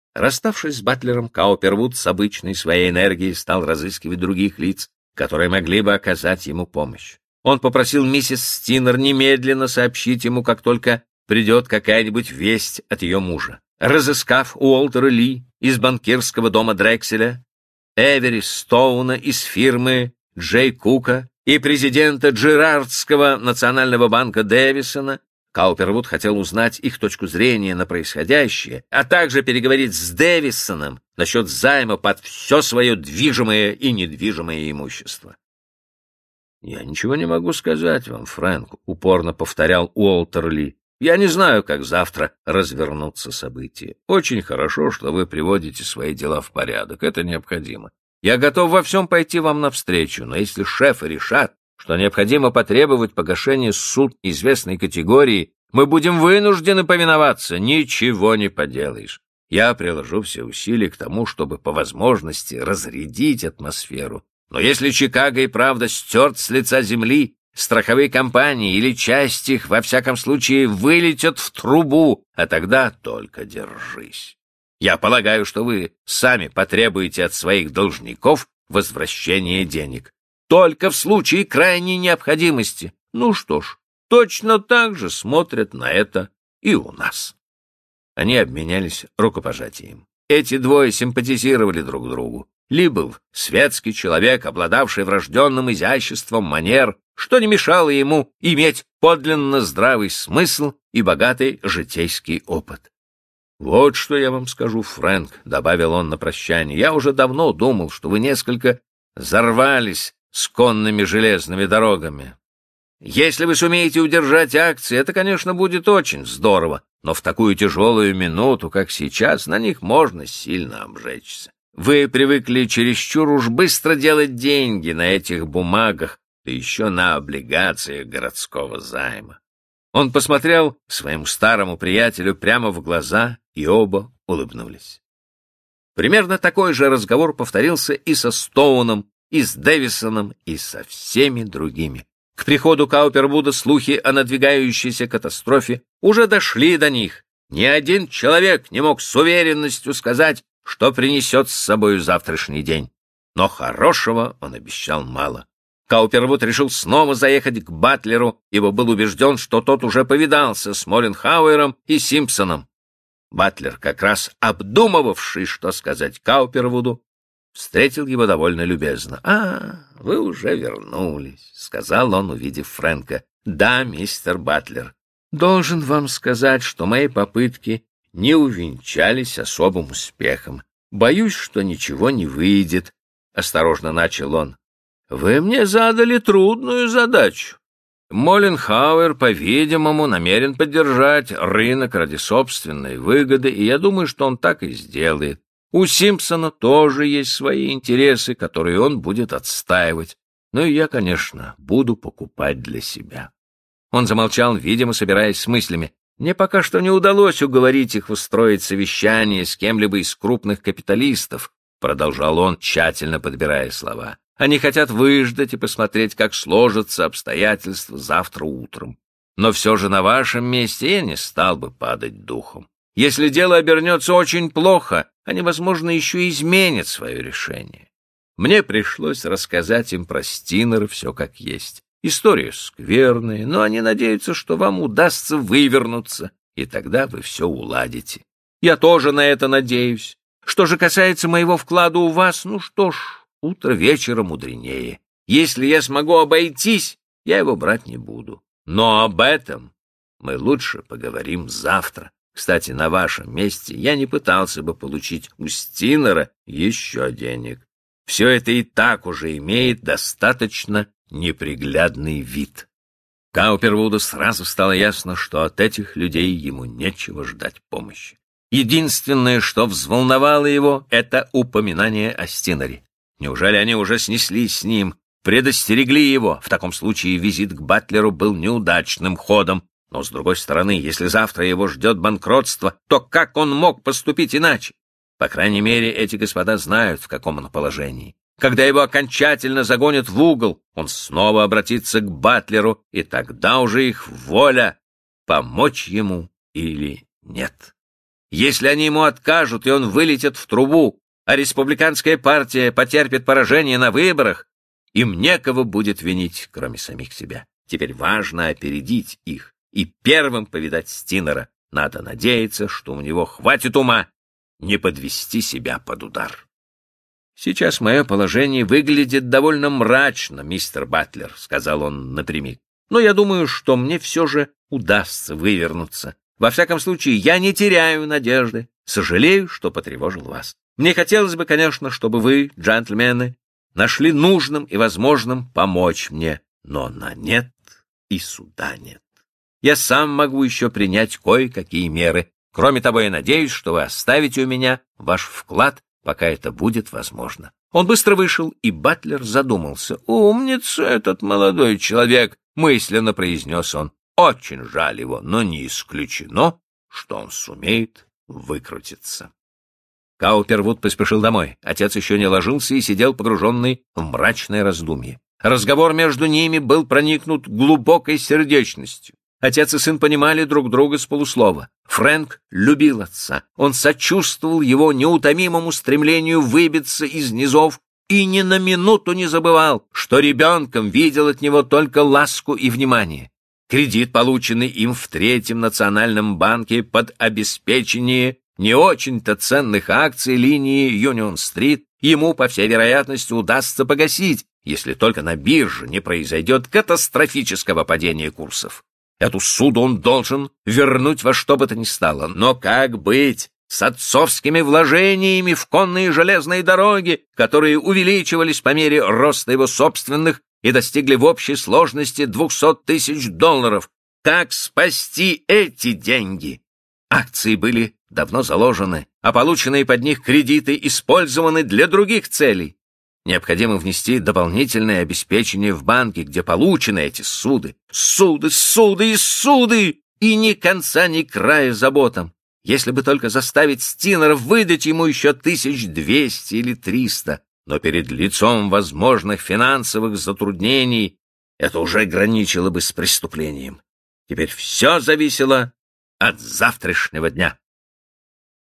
Расставшись с Батлером, Каупервуд с обычной своей энергией стал разыскивать других лиц, которые могли бы оказать ему помощь. Он попросил миссис Стинер немедленно сообщить ему, как только придет какая-нибудь весть от ее мужа. Разыскав Уолтера Ли из банкирского дома Дрекселя, Эвери Стоуна из фирмы Джей Кука и президента Джерардского национального банка Дэвисона, Каупервуд хотел узнать их точку зрения на происходящее, а также переговорить с Дэвисоном насчет займа под все свое движимое и недвижимое имущество. «Я ничего не могу сказать вам, Фрэнк», — упорно повторял Уолтер Ли. «Я не знаю, как завтра развернутся события. Очень хорошо, что вы приводите свои дела в порядок. Это необходимо. Я готов во всем пойти вам навстречу, но если шефы решат, что необходимо потребовать погашения суд известной категории, мы будем вынуждены повиноваться. Ничего не поделаешь. Я приложу все усилия к тому, чтобы по возможности разрядить атмосферу. Но если Чикаго и правда стерт с лица земли, страховые компании или часть их, во всяком случае, вылетят в трубу, а тогда только держись. Я полагаю, что вы сами потребуете от своих должников возвращения денег. Только в случае крайней необходимости. Ну что ж, точно так же смотрят на это и у нас». Они обменялись рукопожатием. Эти двое симпатизировали друг другу. Ли был светский человек, обладавший врожденным изяществом манер, что не мешало ему иметь подлинно здравый смысл и богатый житейский опыт. «Вот что я вам скажу, Фрэнк», — добавил он на прощание, — «я уже давно думал, что вы несколько зарвались с конными железными дорогами. Если вы сумеете удержать акции, это, конечно, будет очень здорово, но в такую тяжелую минуту, как сейчас, на них можно сильно обжечься. Вы привыкли чересчур уж быстро делать деньги на этих бумагах, да еще на облигациях городского займа». Он посмотрел своему старому приятелю прямо в глаза, и оба улыбнулись. Примерно такой же разговор повторился и со Стоуном, и с Дэвисоном, и со всеми другими. К приходу Каупервуда слухи о надвигающейся катастрофе уже дошли до них. Ни один человек не мог с уверенностью сказать, что принесет с собой завтрашний день. Но хорошего он обещал мало. Каупервуд решил снова заехать к Батлеру, ибо был убежден, что тот уже повидался с Молленхауэром и Симпсоном. Батлер, как раз обдумывавший, что сказать Каупервуду, встретил его довольно любезно. Вы уже вернулись», — сказал он, увидев Фрэнка. «Да, мистер Батлер, должен вам сказать, что мои попытки не увенчались особым успехом. Боюсь, что ничего не выйдет», — осторожно начал он. «Вы мне задали трудную задачу. Молленхауэр, по-видимому, намерен поддержать рынок ради собственной выгоды, и я думаю, что он так и сделает. У Симпсона тоже есть свои интересы, которые он будет отстаивать. Ну и я, конечно, буду покупать для себя». Он замолчал, видимо, собираясь с мыслями. «Мне пока что не удалось уговорить их устроить совещание с кем-либо из крупных капиталистов», — продолжал он, тщательно подбирая слова. «Они хотят выждать и посмотреть, как сложатся обстоятельства завтра утром. Но все же на вашем месте я не стал бы падать духом. Если дело обернется очень плохо, они, возможно, еще и изменят свое решение. Мне пришлось рассказать им про Стинера все как есть. История скверная, но они надеются, что вам удастся вывернуться, и тогда вы все уладите. Я тоже на это надеюсь. Что же касается моего вклада у вас, ну что ж, утро вечера мудренее. Если я смогу обойтись, я его брать не буду. Но об этом мы лучше поговорим завтра. Кстати, на вашем месте я не пытался бы получить у Стинера еще денег. Все это и так уже имеет достаточно неприглядный вид». Каупервуду сразу стало ясно, что от этих людей ему нечего ждать помощи. Единственное, что взволновало его, это упоминание о Стинере. Неужели они уже снеслись с ним, предостерегли его? В таком случае визит к Батлеру был неудачным ходом. Но, с другой стороны, если завтра его ждет банкротство, то как он мог поступить иначе? По крайней мере, эти господа знают, в каком он положении. Когда его окончательно загонят в угол, он снова обратится к Батлеру, и тогда уже их воля — помочь ему или нет. Если они ему откажут, и он вылетит в трубу, а республиканская партия потерпит поражение на выборах, им некого будет винить, кроме самих себя. Теперь важно опередить их и первым повидать Стинера. Надо надеяться, что у него хватит ума не подвести себя под удар. «Сейчас мое положение выглядит довольно мрачно, мистер Батлер», — сказал он напрямик. «Но я думаю, что мне все же удастся вывернуться. Во всяком случае, я не теряю надежды. Сожалею, что потревожил вас. Мне хотелось бы, конечно, чтобы вы, джентльмены, нашли нужным и возможным помочь мне, но на нет и суда нет. Я сам могу еще принять кое-какие меры. Кроме того, я надеюсь, что вы оставите у меня ваш вклад, пока это будет возможно». Он быстро вышел, и Батлер задумался. «Умница этот молодой человек», — мысленно произнес он. «Очень жаль его, но не исключено, что он сумеет выкрутиться». Каупервуд поспешил домой. Отец еще не ложился и сидел погруженный в мрачное раздумье. Разговор между ними был проникнут глубокой сердечностью. Отец и сын понимали друг друга с полуслова. Фрэнк любил отца. Он сочувствовал его неутомимому стремлению выбиться из низов и ни на минуту не забывал, что ребенком видел от него только ласку и внимание. Кредит, полученный им в Третьем национальном банке под обеспечение не очень-то ценных акций линии Юнион-стрит, ему, по всей вероятности, удастся погасить, если только на бирже не произойдет катастрофического падения курсов. Эту суду он должен вернуть во что бы то ни стало. Но как быть с отцовскими вложениями в конные и железные дороги, которые увеличивались по мере роста его собственных и достигли в общей сложности $200 000? Как спасти эти деньги? Акции были давно заложены, а полученные под них кредиты использованы для других целей. Необходимо внести дополнительное обеспечение в банки, где получены эти суды. Суды, и ни конца, ни края заботам. Если бы только заставить Стинера выдать ему еще 1200 или 300, но перед лицом возможных финансовых затруднений это уже граничило бы с преступлением. Теперь все зависело от завтрашнего дня.